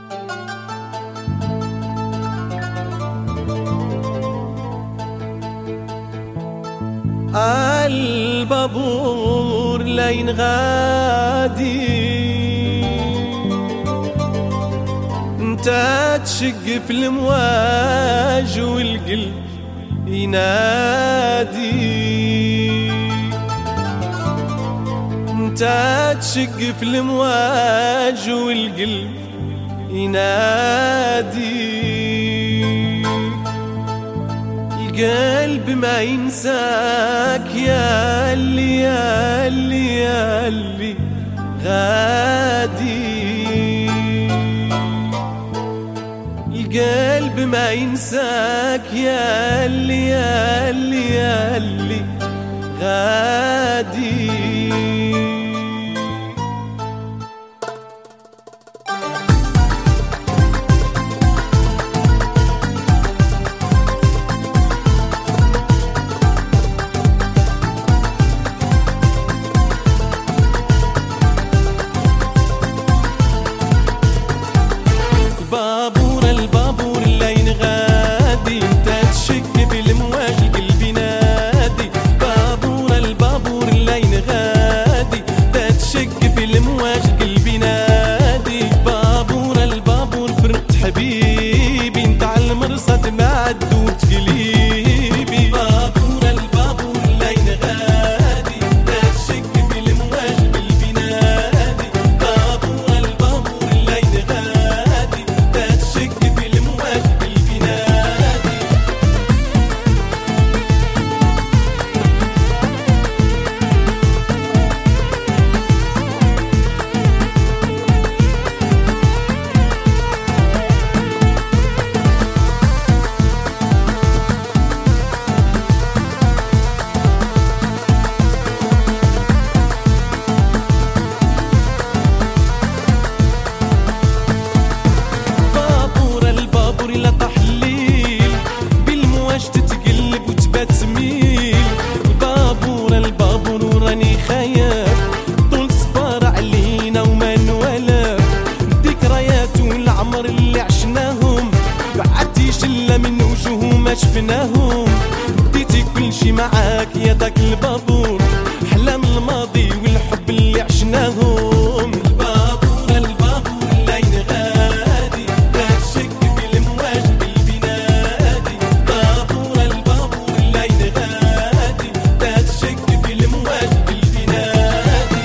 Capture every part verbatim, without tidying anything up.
البابور لين غادي انت تشق في الامواج والقلب ينادي، انت تشق في الامواج والقلب ينادي. القلب ما ينساك يا اللي يا اللي يا اللي غادي، القلب ما ينساك يا اللي يا اللي يا اللي غادي. حبيبي انت على المرصد ما تدور تقليبي، بابور البابور اللين غادي لا تشك في الامواج قلبي نادي، بابور البابور اللين غادي لا تشك في الامواج قلبي نادي. من وجوههم ما شفناهم بديتي كل شي معاك يا داك البابور، احلام الماضي والحب اللي عشناهم. البابور البابور اللين غادي لا تشك في الامواج قلبي نادي، بابور البابور اللين غادي لا تشك في الامواج قلبي نادي.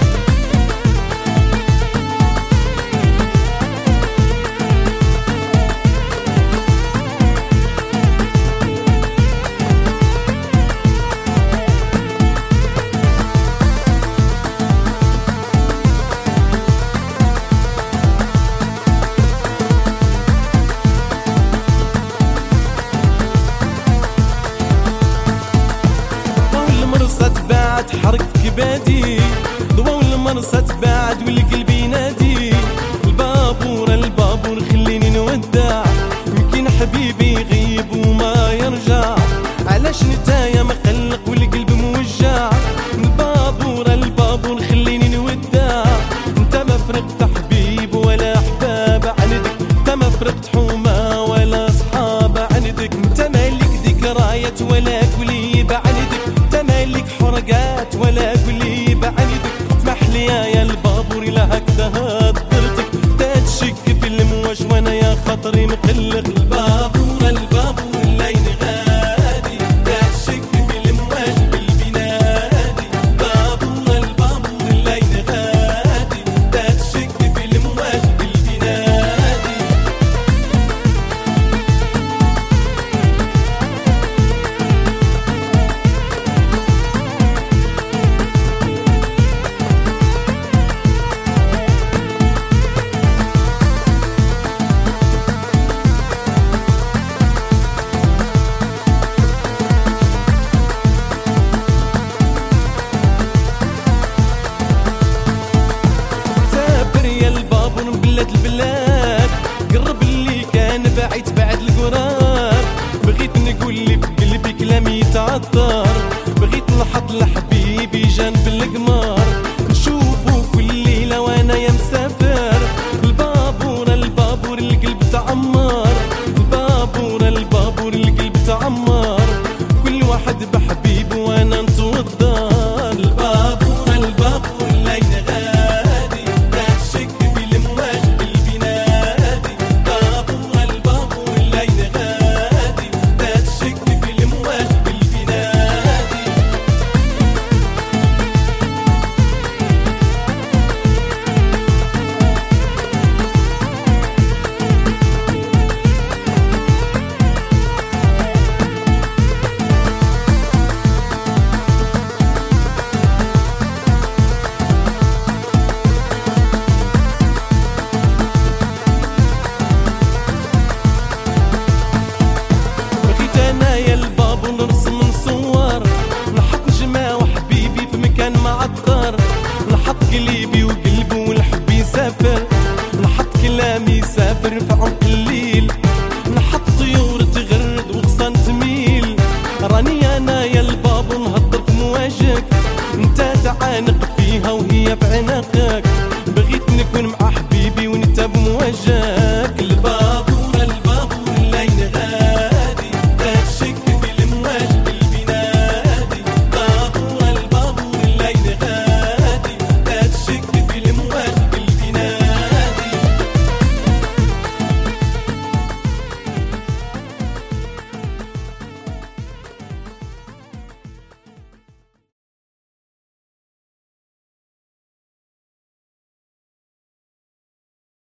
حركت كبادي ضوى المرصى تباعد والقلب ينادي، البابور البابور خليني نودع يمكن حبيبي يغيب وما يرجع، علاش نتايا مقلق والقلب موجع، البابور البابور خليني نودع انت ما فرقت حبيب ولا احباب عندك، انت ما فرقت حومه ولا اصحاب عندك، انت مالك ذكريات ولا قليب عندك، انت مالك حرقات ولا قولي بعيدك، اسمح لي يا البابور لا هكذا هضرتك تتشك في المواج وانا يا خاطري مقلق. البابور البابور اللين غادي لا تشك في المواج قلبي نادي، بابور البابور اللين غادي لا تشك في المواج قلبي نادي. بلاد البلاد قرب اللي كان بعيد بعد القرار، بغيت نقول لي بقلبي كلام يتعطر، بغيت نحط لحبيبي جنب القمر نشوفه كل ليله وانا يا مسافر، البابور البابور عانق فيها وهي في عنقك، بغيت نكون مع حبيبي وانت بمواجهك.